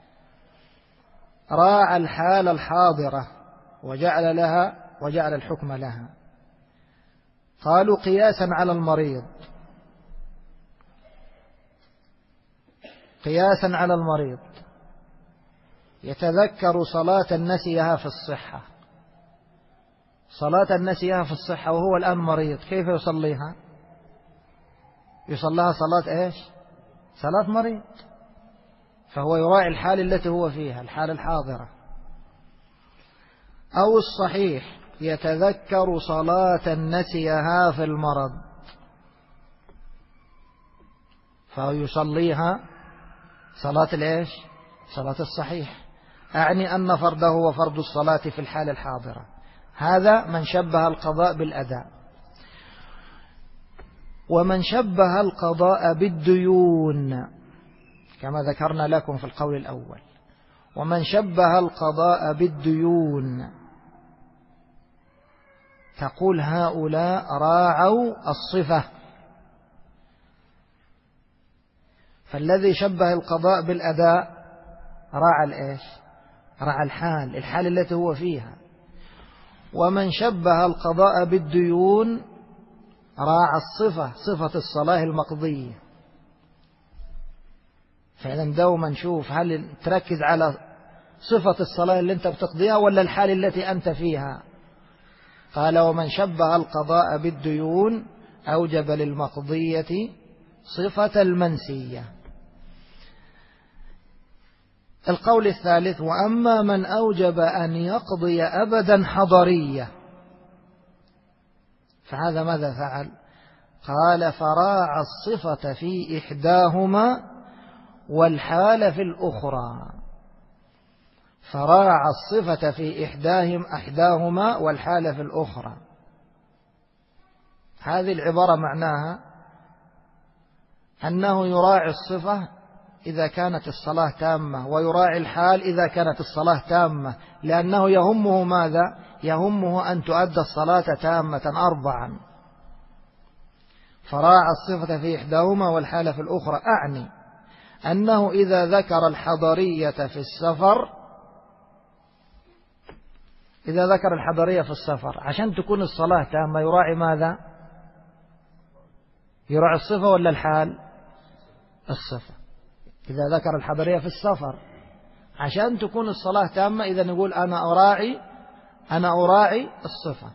راعى الحال الحاضرة وجعل الحكم لها. قالوا: قياسا على المريض، قياسا على المريض يتذكر صلاة نسيها في الصحة، صلاة نسيها في الصحة وهو الآن مريض، كيف يصليها؟ يصليها صلاة إيش؟ صلاة مريض. فهو يراعي الحال التي هو فيها، الحال الحاضرة. أو الصحيح يتذكر صلاة نسيها في المرض فيصليها صلاة الإيش؟ صلاة الصحيح. أعني أن فرضه هو فرض الصلاة في الحال الحاضرة. هذا من شبه القضاء بالأداء. ومن شبه القضاء بالديون كما ذكرنا لكم في القول الأول، ومن شبه القضاء بالديون، تقول هؤلاء راعوا الصفة. فالذي شبه القضاء بالأداء راعى الإيش؟ راعى الحال التي هو فيها. ومن شبه القضاء بالديون راعى الصفة، صفة الصلاة المقضية. فإذا دوما نشوف هل تركز على صفة الصلاة اللي أنت بتقضيها ولا الحال التي أنت فيها. قال ومن شبه القضاء بالديون أوجب للمقضية صفة المنسية. القول الثالث وأما من أوجب أن يقضي أبدا حضرية فهذا ماذا فعل؟ قال فراعى الصفة في إحداهما والحال في الأخرى. فراعى الصفة في إحداهما والحال في الأخرى. هذه العبارة معناها أنه يراعي الصفة إذا كانت الصلاة تامة ويراعي الحال إذا كانت الصلاة تامة، لأنه يهمه ماذا؟ يهمه أن تؤدى الصلاة تامة أربعا. فراعى الصفة في إحداهما والحال في الأخرى، أعني أنه إذا ذكر الحضرية في السفر، إذا ذكر الحضرية في السفر عشان تكون الصلاة تامة يراعي ماذا؟ يراعي الصفة ولا الحال؟ الصفة. إذا ذكر الحضرية في السفر عشان تكون الصلاة تامة إذا نقول أنا أراعي الصفة.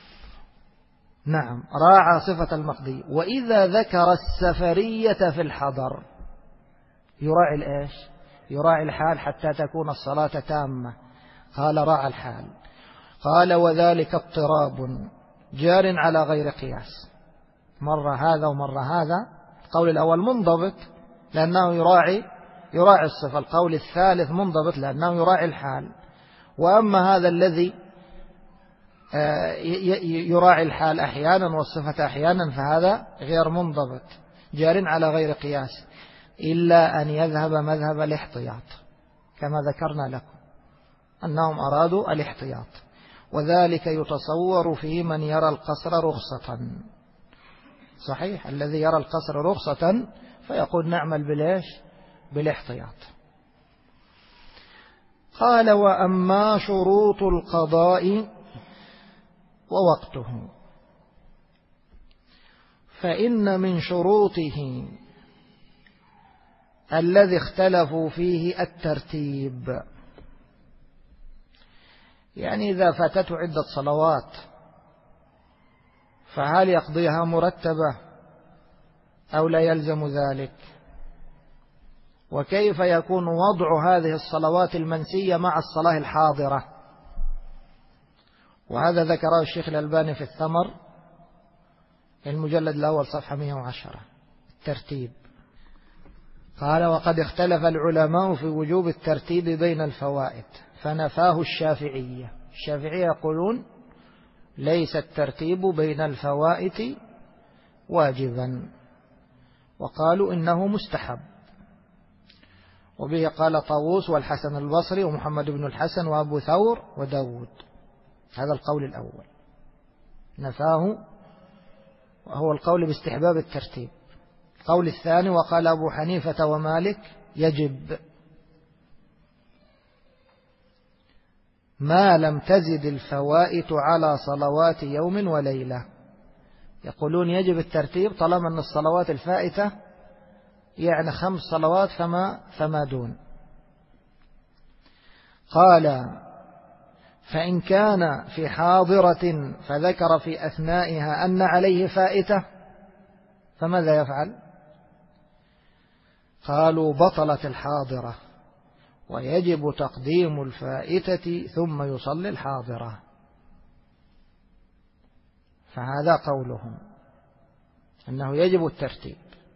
نعم، راعى صفة المقضي. وإذا ذكر السفرية في الحضر يراعي الإيش؟ يراعي الحال حتى تكون الصلاة تامة. قال راعى الحال. قال وذلك اضطراب جار على غير قياس، مرة هذا ومرة هذا. القول الأول منضبط لأنه يراعي الصفة، القول الثالث منضبط لأنه يراعي الحال. وأما هذا الذي يراعي الحال أحيانا والصفة أحيانا فهذا غير منضبط جار على غير قياس، إلا أن يذهب مذهب الاحتياط كما ذكرنا لكم أنهم أرادوا الاحتياط. وذلك يتصور في من يرى القصر رخصة. صحيح، الذي يرى القصر رخصة فيقول نعمل بالإيش؟ بالاحتياط. قال وأما شروط القضاء ووقته فإن من شروطه الذي اختلفوا فيه الترتيب. يعني إذا فاتته عدة صلوات فهل يقضيها مرتبة أو لا يلزم ذلك؟ وكيف يكون وضع هذه الصلوات المنسية مع الصلاة الحاضرة؟ وهذا ذكره الشيخ الألباني في الثمر المجلد الأول صفحة 110 الترتيب. قال وقد اختلف العلماء في وجوب الترتيب بين الفوائد فنفاه الشافعية. الشافعية يقولون ليس الترتيب بين الفوائد واجبا، وقالوا إنه مستحب. وبه قال طاووس والحسن البصري ومحمد بن الحسن وأبو ثور وداود. هذا القول الأول نفاه، وهو القول باستحباب الترتيب. القول الثاني وقال أبو حنيفة ومالك يجب ما لم تزد الفوائت على صلوات يوم وليلة. يقولون يجب الترتيب طالما أن الصلوات الفائتة يعني 5 صلوات فما دون. قال فإن كان في حاضرة فذكر في أثنائها أن عليه فائتة فماذا يفعل؟ قالوا بطلت الحاضرة ويجب تقديم الفائتة ثم يصلي الحاضرة. فهذا قولهم أنه يجب الترتيب.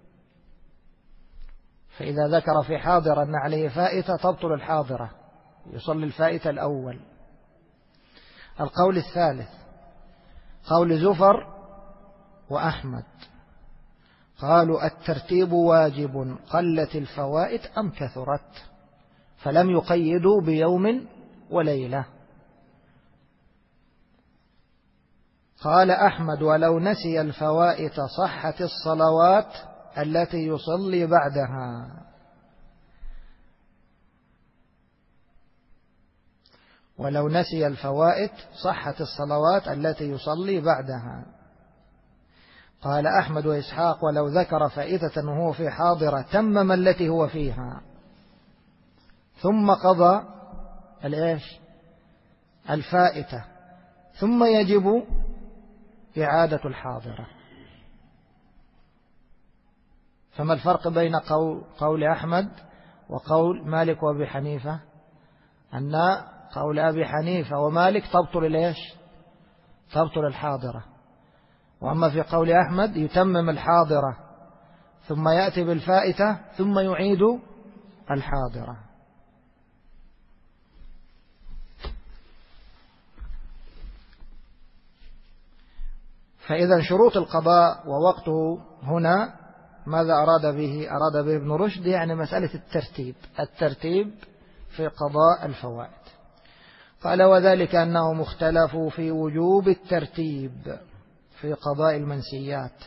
فإذا ذكر في حاضر أن عليه فائتة تبطل الحاضرة، يصلي الفائتة الأول. القول الثالث قول زفر وأحمد، قالوا الترتيب واجب قلت الفوائت أم كثرت، فلم يقيدوا بيوم وليلة. قال أحمد ولو نسي الفوائت صحت الصلوات التي يصلي بعدها. ولو نسي الفوائت صحت الصلوات التي يصلي بعدها. قال أحمد وإسحاق ولو ذكر فائدة وهو في حاضرة تمم التي هو فيها ثم قضى الفائتة ثم يجب إعادة الحاضرة. فما الفرق بين قول أحمد وقول مالك وأبي حنيفة؟ أن قول أبي حنيفة ومالك تبطل الحاضرة، وأما في قول أحمد يتمم الحاضرة ثم يأتي بالفائتة ثم يعيد الحاضرة. فإذا شروط القضاء ووقته هنا ماذا أراد به؟ أراد به ابن رشد يعني مسألة الترتيب في قضاء الفوائد. قال وذلك أنهم اختلفوا في وجوب الترتيب في قضاء المنسيات،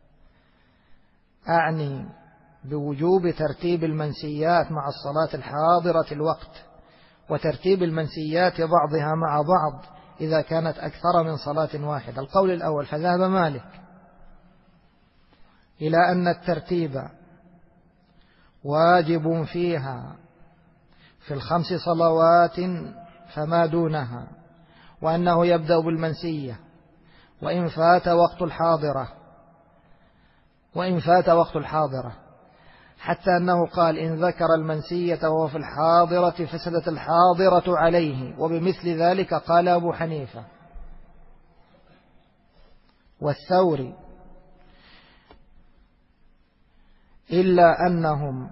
أعني بوجوب ترتيب المنسيات مع الصلاة الحاضرة الوقت، وترتيب المنسيات بعضها مع بعض إذا كانت أكثر من صلاة واحدة. القول الأول فذهب مالك إلى أن الترتيب واجب فيها في 5 صلوات فما دونها، وأنه يبدأ بالمنسية وإن فات وقت الحاضرة، حتى أنه قال إن ذكر المنسية وهو في الحاضرة فسدت الحاضرة عليه، وبمثل ذلك قال أبو حنيفة والثوري، إلا أنهم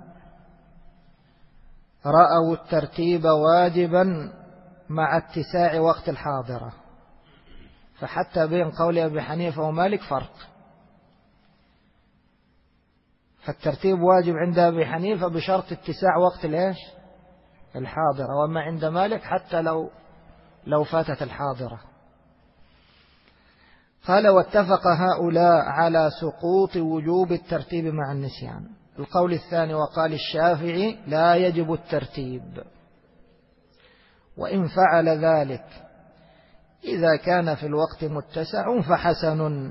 رأوا الترتيب واجبا مع اتساع وقت الحاضرة. فحتى بين قول أبي حنيفة ومالك فرق، فالترتيب واجب عند أبي حنيفة بشرط اتساع وقت الحاضرة، وما عند مالك حتى لو فاتت الحاضرة. قال واتفق هؤلاء على سقوط وجوب الترتيب مع النسيان. القول الثاني وقال الشافعي لا يجب الترتيب، وإن فعل ذلك إذا كان في الوقت متسع فحسن،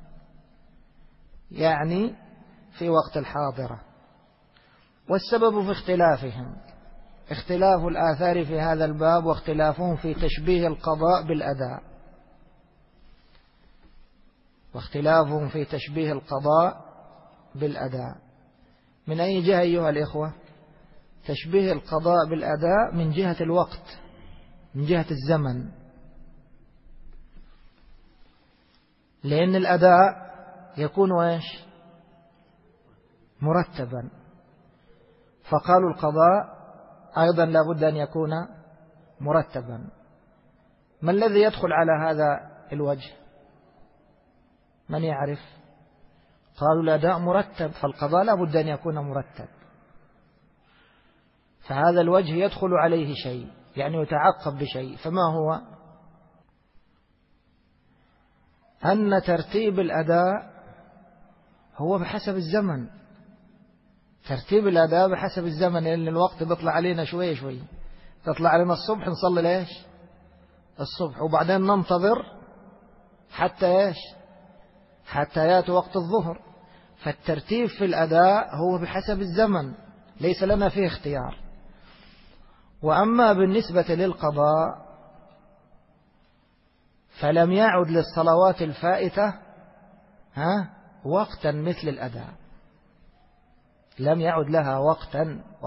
يعني في وقت الحاضرة. والسبب في اختلافهم اختلاف الآثار في هذا الباب، واختلافهم في تشبيه القضاء بالأداء. من أي جهة أيها الإخوة؟ تشبيه القضاء بالأداء من جهة الوقت، من جهة الزمن، لأن الأداء يكون مرتبا، فقالوا القضاء أيضا لابد أن يكون مرتبا. ما الذي يدخل على هذا الوجه؟ من يعرف؟ قالوا الأداء مرتب، فالقضاء لابد أن يكون مرتب، فهذا الوجه يدخل عليه شيء، يعني يتعقب بشيء. فما هو؟ أن ترتيب الأداء هو بحسب الزمن، ترتيب الأداء بحسب الزمن، لأن الوقت بيطلع علينا شوي تطلع علينا الصبح نصلي الصبح، وبعدين ننتظر حتى يأتي وقت الظهر. فالترتيب في الأداء هو بحسب الزمن، ليس لنا فيه اختيار. وأما بالنسبة للقضاء فلم يعد للصلوات الفائتة وقتا مثل الأداء، لم يعد لها وقت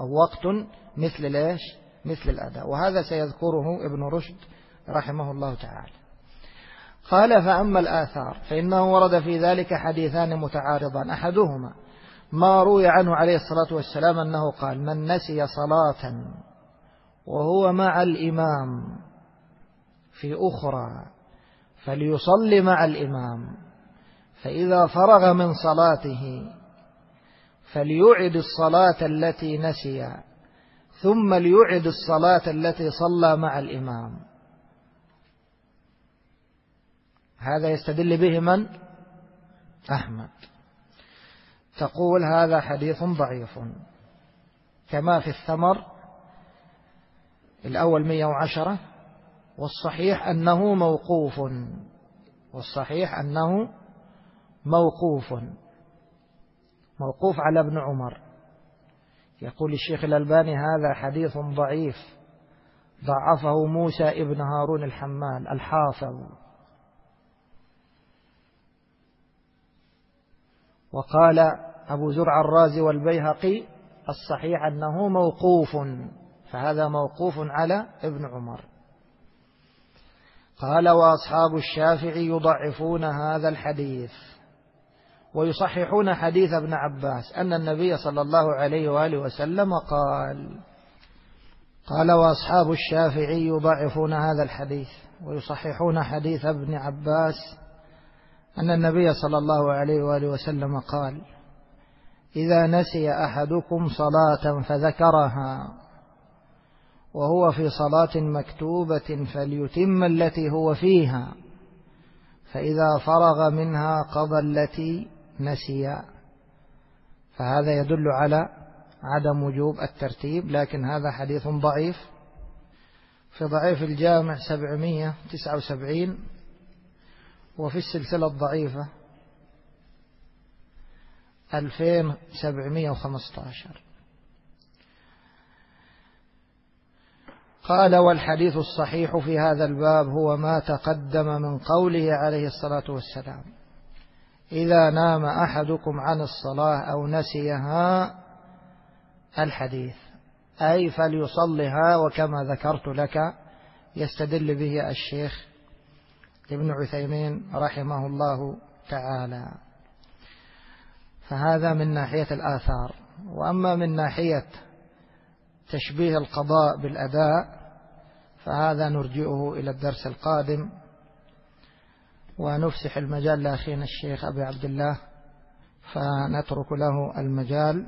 مثل الأداء، وهذا سيذكره ابن رشد رحمه الله تعالى. قال فأما الآثار فإنه ورد في ذلك حديثان متعارضان، أحدهما ما روي عنه عليه الصلاة والسلام أنه قال من نسي صلاة وهو مع الإمام في أخرى فليصلي مع الإمام، فإذا فرغ من صلاته فليعد الصلاة التي نسي ثم ليعد الصلاة التي صلى مع الإمام. هذا يستدل به من؟ أحمد. تقول هذا حديث ضعيف، كما في الثمر الأول 110، والصحيح أنه موقوف على ابن عمر. يقول الشيخ الألباني هذا حديث ضعيف ضعفه موسى ابن هارون الحمال الحافظ. وقال أبو زرع الرازي والبيهقي الصحيح أنه موقوف، فهذا موقوف على ابن عمر. قال وأصحاب الشافعي يضعفون هذا الحديث ويصححون حديث ابن عباس أن النبي صلى الله عليه وآله وسلم قال وأصحاب الشافعي يضعفون هذا الحديث ويصححون حديث ابن عباس أن النبي صلى الله عليه وآله وسلم قال إذا نسي أحدكم صلاة فذكرها وهو في صلاة مكتوبة فليتم التي هو فيها، فإذا فرغ منها قضى التي نسي. فهذا يدل على عدم وجوب الترتيب، لكن هذا حديث ضعيف. في ضعيف الجامع 779، وفي السلسلة الضعيفة 2715. قال والحديث الصحيح في هذا الباب هو ما تقدم من قوله عليه الصلاة والسلام إذا نام أحدكم عن الصلاة أو نسيها الحديث، أي فليصلها، وكما ذكرت لك يستدل به الشيخ ابن عثيمين رحمه الله تعالى. فهذا من ناحية الآثار. وأما من ناحية تشبيه القضاء بالأداء فهذا نرجئه إلى الدرس القادم، ونفسح المجال لأخينا الشيخ أبي عبد الله، فنترك له المجال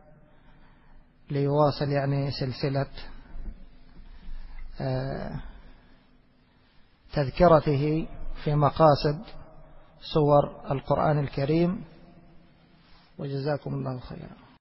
ليواصل سلسلة تذكرته في مقاصد صور القرآن الكريم. وجزاكم الله خيرا.